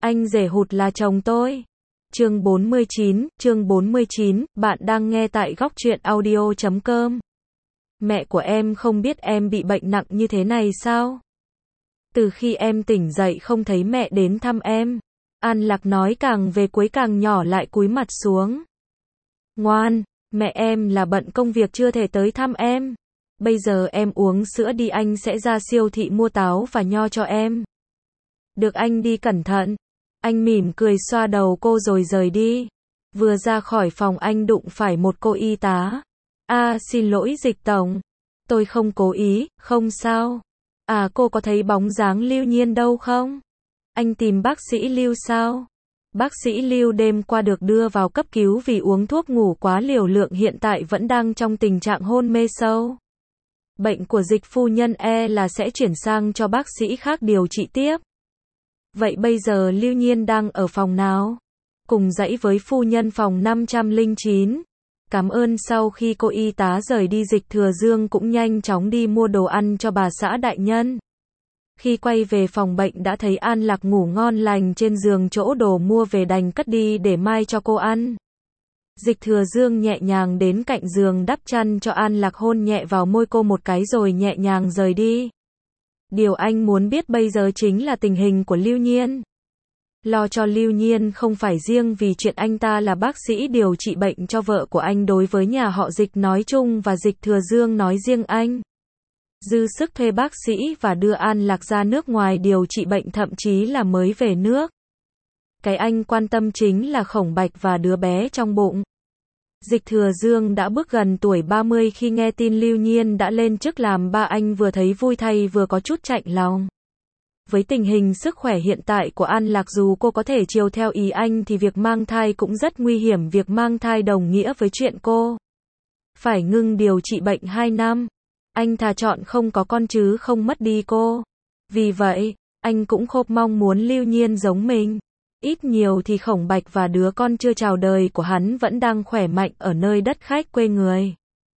Anh rể hụt là chồng tôi. Chương 49, bạn đang nghe tại góc truyện audio.com. Mẹ của em không biết em bị bệnh nặng như thế này sao? Từ khi em tỉnh dậy không thấy mẹ đến thăm em. An Lạc nói càng về cuối càng nhỏ lại cúi mặt xuống. Ngoan, mẹ em là bận công việc chưa thể tới thăm em. Bây giờ em uống sữa đi, anh sẽ ra siêu thị mua táo và nho cho em. Được, anh đi cẩn thận. Anh mỉm cười xoa đầu cô rồi rời đi. Vừa ra khỏi phòng anh đụng phải một cô y tá. Xin lỗi Dịch tổng. Tôi không cố ý, không sao. Cô có thấy bóng dáng Lưu Nhiên đâu không? Anh tìm bác sĩ Lưu sao? Bác sĩ Lưu đêm qua được đưa vào cấp cứu vì uống thuốc ngủ quá liều lượng, hiện tại vẫn đang trong tình trạng hôn mê sâu. Bệnh của Dịch phu nhân là sẽ chuyển sang cho bác sĩ khác điều trị tiếp. Vậy bây giờ Lưu Nhiên đang ở phòng nào? Cùng dãy với phu nhân phòng 509. Cảm ơn. Sau khi cô y tá rời đi, Dịch Thừa Dương cũng nhanh chóng đi mua đồ ăn cho bà xã đại nhân. Khi quay về phòng bệnh đã thấy An Lạc ngủ ngon lành trên giường, chỗ đồ mua về đành cất đi để mai cho cô ăn. Dịch Thừa Dương nhẹ nhàng đến cạnh giường đắp chăn cho An Lạc, hôn nhẹ vào môi cô một cái rồi nhẹ nhàng rời đi. Điều anh muốn biết bây giờ chính là tình hình của Lưu Nhiên. Lo cho Lưu Nhiên không phải riêng vì chuyện anh ta là bác sĩ điều trị bệnh cho vợ của anh, đối với nhà họ Dịch nói chung và Dịch Thừa Dương nói riêng, anh dư sức thuê bác sĩ và đưa An Lạc ra nước ngoài điều trị bệnh, thậm chí là mới về nước. Cái anh quan tâm chính là Khổng Bạch và đứa bé trong bụng. Dịch Thừa Dương đã bước gần tuổi 30 khi nghe tin Lưu Nhiên đã lên chức làm ba, anh vừa thấy vui thay vừa có chút chạnh lòng. Với tình hình sức khỏe hiện tại của An Lạc, dù cô có thể chiều theo ý anh thì việc mang thai cũng rất nguy hiểm. Việc mang thai đồng nghĩa với chuyện cô phải ngưng điều trị bệnh 2 năm. Anh thà chọn không có con chứ không mất đi cô. Vì vậy, anh cũng khop mong muốn Lưu Nhiên giống mình. Ít nhiều thì Khổng Bạch và đứa con chưa chào đời của hắn vẫn đang khỏe mạnh ở nơi đất khách quê người.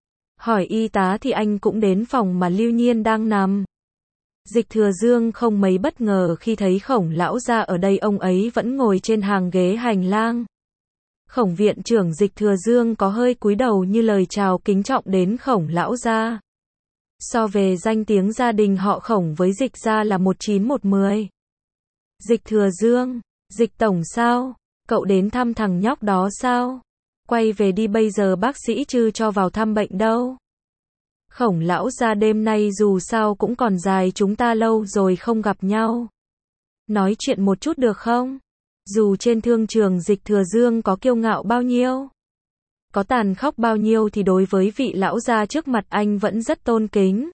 Hỏi y tá thì anh cũng đến phòng mà Lưu Nhiên đang nằm. Dịch Thừa Dương không mấy bất ngờ khi thấy Khổng lão gia ở đây, ông ấy vẫn ngồi trên hàng ghế hành lang. Khổng viện trưởng. Dịch Thừa Dương có hơi cúi đầu như lời chào kính trọng đến Khổng lão gia. So về danh tiếng, gia đình họ Khổng với Dịch gia là 1-9-1-10. Dịch Thừa Dương, Dịch tổng sao? Cậu đến thăm thằng nhóc đó sao? Quay về đi, bây giờ bác sĩ chưa cho vào thăm bệnh đâu. Khổng lão gia, đêm nay dù sao cũng còn dài, chúng ta lâu rồi không gặp nhau. Nói chuyện một chút được không? Dù trên thương trường Dịch Thừa Dương có kiêu ngạo bao nhiêu, có tàn khốc bao nhiêu thì đối với vị lão gia trước mặt anh vẫn rất tôn kính.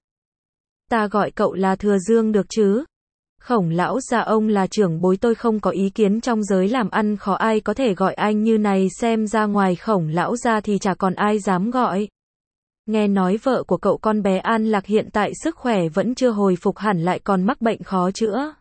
Ta gọi cậu là Thừa Dương được chứ? Khổng lão gia, ông là trưởng bối, tôi không có ý kiến, trong giới làm ăn khó ai có thể gọi anh như này, xem ra ngoài Khổng lão gia thì chả còn ai dám gọi. Nghe nói vợ của cậu, con bé An Lạc, hiện tại sức khỏe vẫn chưa hồi phục hẳn, lại còn mắc bệnh khó chữa.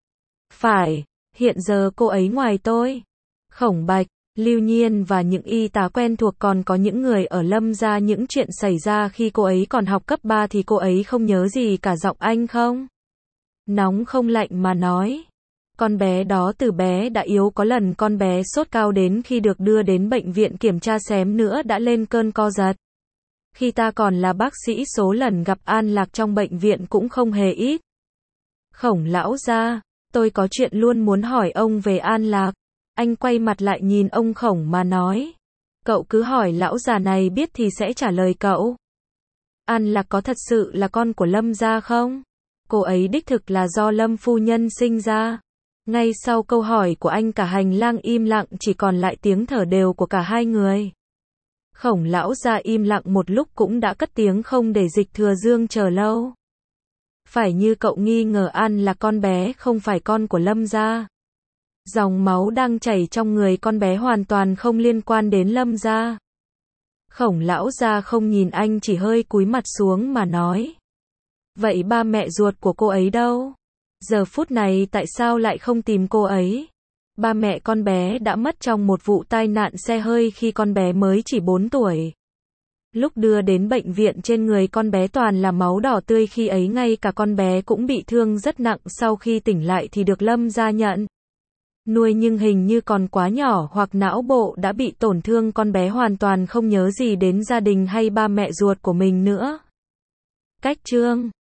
Phải, hiện giờ cô ấy ngoài tôi, Khổng Bạch, Lưu Nhiên và những y tá quen thuộc, còn có những người ở Lâm gia, những chuyện xảy ra khi cô ấy còn học cấp 3 thì cô ấy không nhớ gì cả. Giọng anh không nóng không lạnh mà nói. Con bé đó từ bé đã yếu, có lần con bé sốt cao đến khi được đưa đến bệnh viện kiểm tra xém nữa đã lên cơn co giật. Khi ta còn là bác sĩ, số lần gặp An Lạc trong bệnh viện cũng không hề ít. Khổng lão gia, tôi có chuyện luôn muốn hỏi ông về An Lạc. Anh quay mặt lại nhìn ông Khổng mà nói. Cậu cứ hỏi, lão già này biết thì sẽ trả lời cậu. An Lạc có thật sự là con của Lâm gia không? Cô ấy đích thực là do Lâm phu nhân sinh ra. Ngay sau câu hỏi của anh, cả hành lang im lặng, chỉ còn lại tiếng thở đều của cả hai người. Khổng lão gia im lặng một lúc cũng đã cất tiếng, không để Dịch Thừa Dương chờ lâu. Phải như cậu nghi ngờ An là con bé không phải con của Lâm gia. Dòng máu đang chảy trong người con bé hoàn toàn không liên quan đến Lâm gia. Khổng lão gia không nhìn anh, chỉ hơi cúi mặt xuống mà nói. Vậy ba mẹ ruột của cô ấy đâu? Giờ phút này tại sao lại không tìm cô ấy? Ba mẹ con bé đã mất trong một vụ tai nạn xe hơi khi con bé mới chỉ 4 tuổi. Lúc đưa đến bệnh viện trên người con bé toàn là máu đỏ tươi, khi ấy ngay cả con bé cũng bị thương rất nặng, sau khi tỉnh lại thì được Lâm gia nhận. nuôi nhưng hình như còn quá nhỏ hoặc não bộ đã bị tổn thương, con bé hoàn toàn không nhớ gì đến gia đình hay ba mẹ ruột của mình nữa. Cách chương